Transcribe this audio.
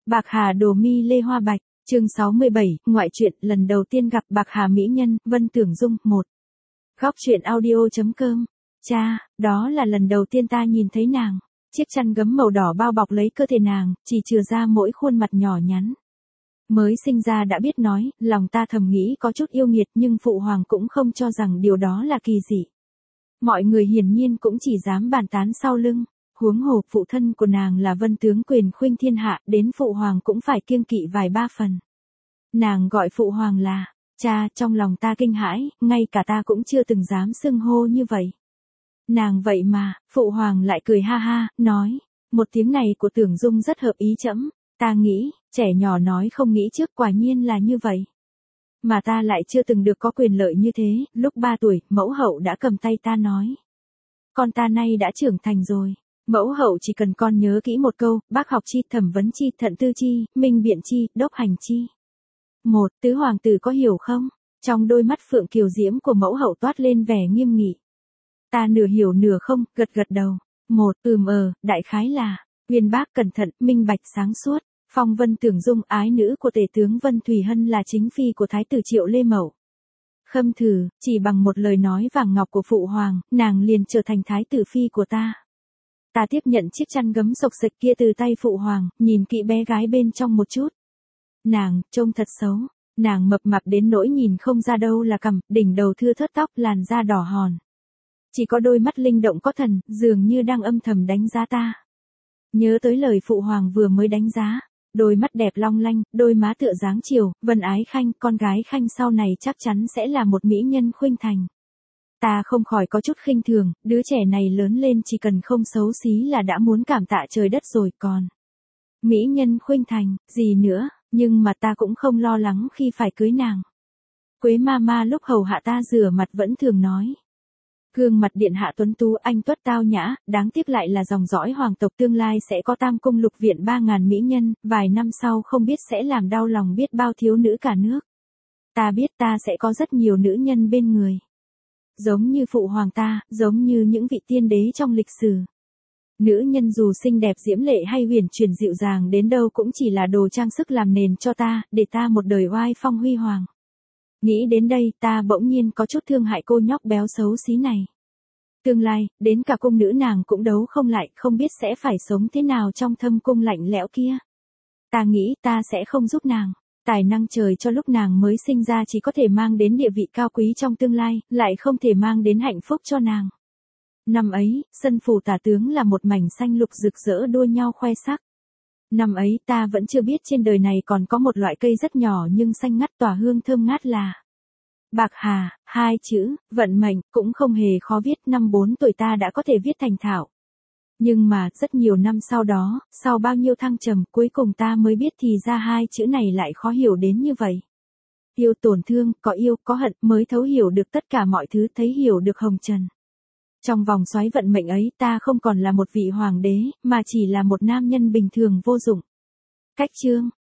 Bạc Hà Đồ Mi Lê Hoa Bạch, chương 67, ngoại truyện, lần đầu tiên gặp Bạc Hà mỹ nhân, Vân Tưởng Dung, 1. Góc truyện audio.com. Cha, đó là lần đầu tiên ta nhìn thấy nàng. Chiếc chăn gấm màu đỏ bao bọc lấy cơ thể nàng, chỉ chừa ra mỗi khuôn mặt nhỏ nhắn. Mới sinh ra đã biết nói, lòng ta thầm nghĩ có chút yêu nghiệt nhưng phụ hoàng cũng không cho rằng điều đó là kỳ dị. Mọi người hiển nhiên cũng chỉ dám bàn tán sau lưng. Huống hồ phụ thân của nàng là Vân tướng quyền khuynh thiên hạ, đến phụ hoàng cũng phải kiêng kỵ vài ba phần. Nàng gọi phụ hoàng là cha, trong lòng ta kinh hãi, ngay cả ta cũng chưa từng dám xưng hô như vậy. Nàng vậy mà, phụ hoàng lại cười ha ha, nói, một tiếng này của Tưởng Dung rất hợp ý trẫm. Ta nghĩ, trẻ nhỏ nói không nghĩ trước, quả nhiên là như vậy. Mà ta lại chưa từng được có quyền lợi như thế, lúc 3 tuổi, mẫu hậu đã cầm tay ta nói. Con ta nay đã trưởng thành rồi. Mẫu hậu chỉ cần con nhớ kỹ một câu, bác học chi, thẩm vấn chi, thận tư chi, minh biện chi, đốc hành chi. 1. Tứ hoàng tử có hiểu không? Trong đôi mắt phượng kiều diễm của mẫu hậu toát lên vẻ nghiêm nghị. Ta nửa hiểu nửa không, gật gật đầu. 1. Đại khái là, uyên bác cẩn thận, minh bạch sáng suốt. Phong Vân Tưởng Dung, ái nữ của tể tướng Vân Thủy Hân, là chính phi của thái tử Triệu Lê Mậu. Khâm thử, chỉ bằng một lời nói vàng ngọc của phụ hoàng, nàng liền trở thành thái tử phi của ta. Ta tiếp nhận chiếc chăn gấm xộc xệch kia từ tay phụ hoàng, nhìn kỹ bé gái bên trong một chút. Nàng, trông thật xấu. Nàng mập mạp đến nỗi nhìn không ra đâu là cằm, đỉnh đầu thưa thớt tóc, làn da đỏ hòn. Chỉ có đôi mắt linh động có thần, dường như đang âm thầm đánh giá ta. Nhớ tới lời phụ hoàng vừa mới đánh giá. Đôi mắt đẹp long lanh, đôi má tựa dáng chiều, Vân Ái Khanh, con gái Khanh sau này chắc chắn sẽ là một mỹ nhân khuynh thành. Ta không khỏi có chút khinh thường, đứa trẻ này lớn lên chỉ cần không xấu xí là đã muốn cảm tạ trời đất rồi còn. Mỹ nhân khuynh thành, gì nữa, nhưng mà ta cũng không lo lắng khi phải cưới nàng. Quế ma lúc hầu hạ ta rửa mặt vẫn thường nói. Gương mặt điện hạ tuấn tú, anh tuất tao nhã, đáng tiếc lại là dòng dõi hoàng tộc, tương lai sẽ có tam cung lục viện 3.000 mỹ nhân, vài năm sau không biết sẽ làm đau lòng biết bao thiếu nữ cả nước. Ta biết ta sẽ có rất nhiều nữ nhân bên người. Giống như phụ hoàng ta, giống như những vị tiên đế trong lịch sử. Nữ nhân dù xinh đẹp diễm lệ hay huyền chuyển dịu dàng đến đâu cũng chỉ là đồ trang sức làm nền cho ta, để ta một đời oai phong huy hoàng. Nghĩ đến đây, ta bỗng nhiên có chút thương hại cô nhóc béo xấu xí này. Tương lai, đến cả cung nữ nàng cũng đấu không lại, không biết sẽ phải sống thế nào trong thâm cung lạnh lẽo kia. Ta nghĩ ta sẽ không giúp nàng. Tài năng trời cho lúc nàng mới sinh ra chỉ có thể mang đến địa vị cao quý trong tương lai, lại không thể mang đến hạnh phúc cho nàng. Năm ấy, sân phủ tả tướng là một mảnh xanh lục rực rỡ đua nhau khoe sắc. Năm ấy ta vẫn chưa biết trên đời này còn có một loại cây rất nhỏ nhưng xanh ngắt tỏa hương thơm ngát là Bạc Hà, 2 chữ, vận mệnh, cũng không hề khó viết, năm 4 tuổi ta đã có thể viết thành thạo. Nhưng mà, rất nhiều năm sau đó, sau bao nhiêu thăng trầm, cuối cùng ta mới biết thì ra 2 chữ này lại khó hiểu đến như vậy. Yêu tổn thương, có hận, mới thấu hiểu được tất cả mọi thứ, thấy hiểu được hồng trần. Trong vòng xoáy vận mệnh ấy, ta không còn là một vị hoàng đế, mà chỉ là một nam nhân bình thường vô dụng. Cách chương,